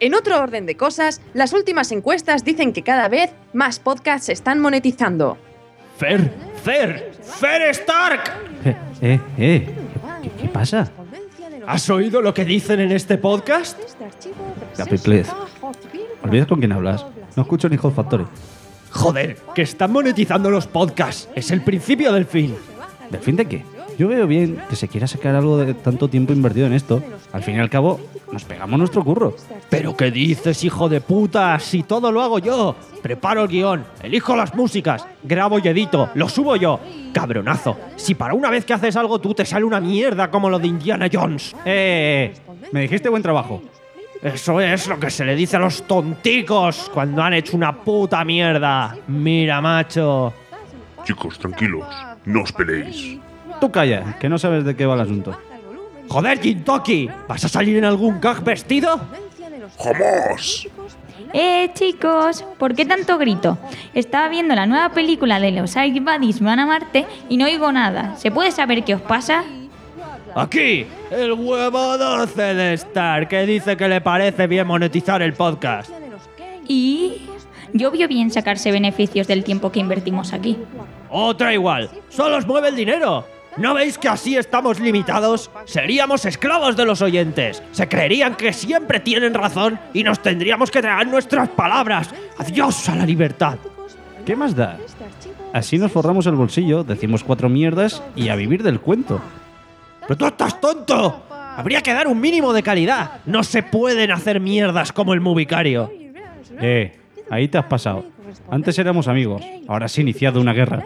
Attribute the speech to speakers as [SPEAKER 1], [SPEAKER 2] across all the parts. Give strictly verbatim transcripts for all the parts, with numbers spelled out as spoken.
[SPEAKER 1] En otro orden de cosas, las últimas encuestas dicen que cada vez más podcasts se están monetizando.
[SPEAKER 2] ¡Fer! ¡Fer! ¡Fer Stark!
[SPEAKER 3] Eh, eh, eh. ¿Qué, qué pasa?
[SPEAKER 2] ¿Has oído lo que dicen en este podcast?
[SPEAKER 3] Capi, please. Olvida con quién hablas. No escucho ni Hot Factory.
[SPEAKER 2] Joder, que están monetizando los podcasts. Es el principio del fin.
[SPEAKER 3] ¿Del fin de qué? Yo veo bien que se quiera sacar algo de tanto tiempo invertido en esto. Al fin y al cabo, nos pegamos nuestro curro.
[SPEAKER 2] ¿Pero qué dices, hijo de puta? Si todo lo hago yo. Preparo el guión, elijo las músicas, grabo y edito, lo subo yo. Cabronazo, si para una vez que haces algo tú te sale una mierda como lo de Indiana Jones.
[SPEAKER 3] Eh, me dijiste buen trabajo.
[SPEAKER 2] Eso es lo que se le dice a los tonticos cuando han hecho una puta mierda. Mira, macho.
[SPEAKER 4] Chicos, tranquilos, no os peleéis.
[SPEAKER 3] Tú calla, que no sabes de qué va el asunto.
[SPEAKER 2] Joder, Jintoki, ¿vas a salir en algún gag vestido?
[SPEAKER 4] ¡Jamás!
[SPEAKER 5] Eh, chicos, ¿por qué tanto grito? Estaba viendo la nueva película de los Ice Buddies van a Marte y no oigo nada. ¿Se puede saber qué os pasa?
[SPEAKER 2] Aquí, el huevo doce de Star, que dice que le parece bien monetizar el podcast.
[SPEAKER 5] Y... yo veo bien sacarse beneficios del tiempo que invertimos aquí.
[SPEAKER 2] Otra igual, solo os mueve el dinero. ¿No veis que así estamos limitados? Seríamos esclavos de los oyentes. Se creerían que siempre tienen razón y nos tendríamos que tragar nuestras palabras. ¡Adiós a la libertad!
[SPEAKER 3] ¿Qué más da? Así nos forramos el bolsillo, decimos cuatro mierdas y a vivir del cuento.
[SPEAKER 2] ¡Pero tú estás tonto! Habría que dar un mínimo de calidad. No se pueden hacer mierdas como el Movicario.
[SPEAKER 3] Eh, ahí te has pasado. Antes éramos amigos, ahora se ha iniciado una guerra.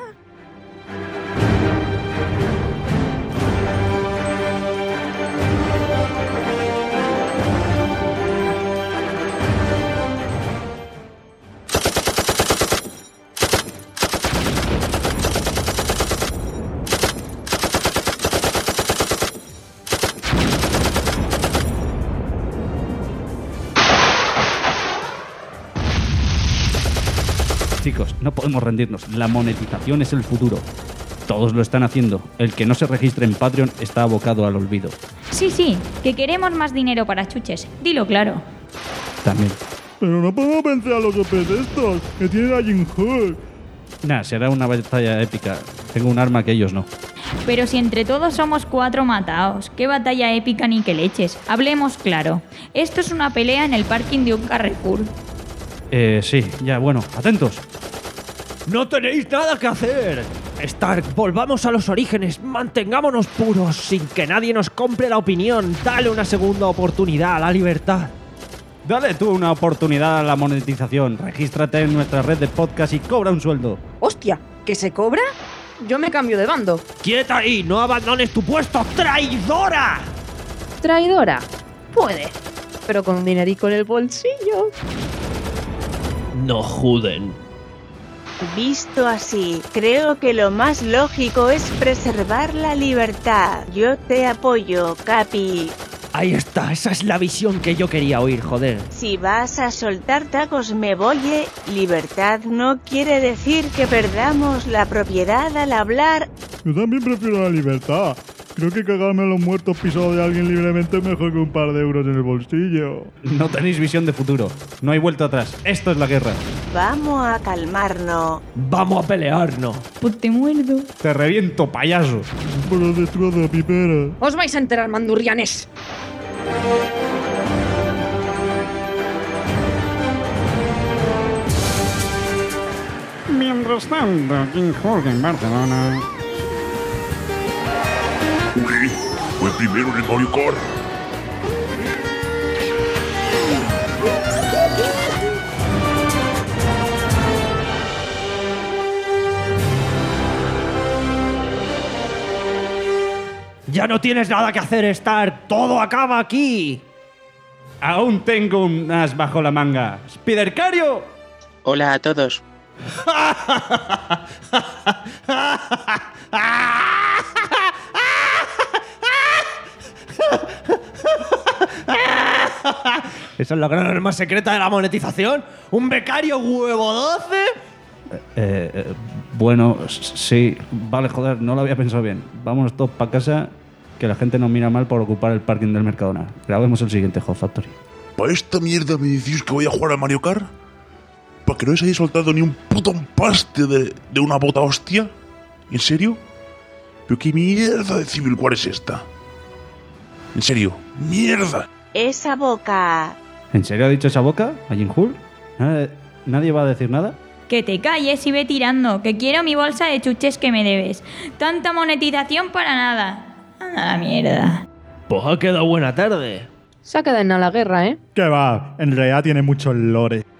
[SPEAKER 3] Chicos, no podemos rendirnos. La monetización es el futuro. Todos lo están haciendo. El que no se registre en Patreon está abocado al olvido.
[SPEAKER 5] Sí, sí, que queremos más dinero para chuches. Dilo claro.
[SPEAKER 3] También.
[SPEAKER 6] Pero no podemos vencer a los O Pes estos, que tienen a Jim Hook.
[SPEAKER 3] Nah, será una batalla épica. Tengo un arma que ellos no.
[SPEAKER 5] Pero si entre todos somos cuatro mataos, qué batalla épica ni que leches. Hablemos claro. Esto es una pelea en el parking de un Carrefour.
[SPEAKER 3] Eh, sí, ya, bueno, atentos.
[SPEAKER 2] ¡No tenéis nada que hacer! Stark, volvamos a los orígenes, mantengámonos puros, sin que nadie nos compre la opinión. Dale una segunda oportunidad a la libertad.
[SPEAKER 3] Dale tú una oportunidad a la monetización. Regístrate en nuestra red de podcast y cobra un sueldo.
[SPEAKER 1] ¡Hostia! ¿Que se cobra? Yo me cambio de bando.
[SPEAKER 2] ¡Quieta ahí! ¡No abandones tu puesto! ¡Traidora!
[SPEAKER 1] ¿Traidora? Puede, pero con un dinerico en el bolsillo.
[SPEAKER 2] No juden.
[SPEAKER 7] Visto así, creo que lo más lógico es preservar la libertad. Yo te apoyo, Capi.
[SPEAKER 2] Ahí está, esa es la visión que yo quería oír, joder.
[SPEAKER 7] Si vas a soltar tacos me voy. Libertad no quiere decir que perdamos la propiedad al hablar.
[SPEAKER 6] Yo también prefiero la libertad. Creo que cagarme a los muertos pisados de alguien libremente es mejor que un par de euros en el bolsillo.
[SPEAKER 3] No tenéis visión de futuro. No hay vuelta atrás. Esto es la guerra.
[SPEAKER 7] Vamos a calmarnos.
[SPEAKER 2] Vamos a pelearnos.
[SPEAKER 5] Pues te muerdo.
[SPEAKER 3] Te reviento, payaso.
[SPEAKER 6] Por los destrozo, pipera.
[SPEAKER 1] Os vais a enterar, mandurrianes.
[SPEAKER 8] Mientras tanto, King Hulk en Barcelona.
[SPEAKER 4] Uy, fue primero en el Mario Kart.
[SPEAKER 2] Ya no tienes nada que hacer, Stark. Todo acaba aquí.
[SPEAKER 3] Aún tengo un as bajo la manga. ¡Spidercario!
[SPEAKER 9] Hola a todos.
[SPEAKER 2] ¿Esa es la gran arma secreta de la monetización? ¿Un becario huevo doce?
[SPEAKER 3] Eh, eh, bueno, sí. Vale, joder, no lo había pensado bien. Vámonos todos para casa, que la gente nos mira mal por ocupar el parking del Mercadona. Grabemos el siguiente Hot Factory.
[SPEAKER 4] ¿Para esta mierda me decís que voy a jugar a Mario Kart? ¿Para que no os hayáis soltado ni un puto empaste de, de una bota hostia? ¿En serio? ¿Pero qué mierda de Civil War es esta? En serio, mierda.
[SPEAKER 7] Esa boca.
[SPEAKER 3] ¿En serio ha dicho esa boca, a Jin Hul? ¿Nadie, ¿Nadie va a decir nada?
[SPEAKER 5] Que te calles y ve tirando, que quiero mi bolsa de chuches que me debes. Tanta monetización para nada. Anda a la mierda.
[SPEAKER 2] Pues ha quedado buena tarde.
[SPEAKER 1] Se ha quedado en la guerra, ¿eh?
[SPEAKER 6] Que va, en realidad tiene muchos lore.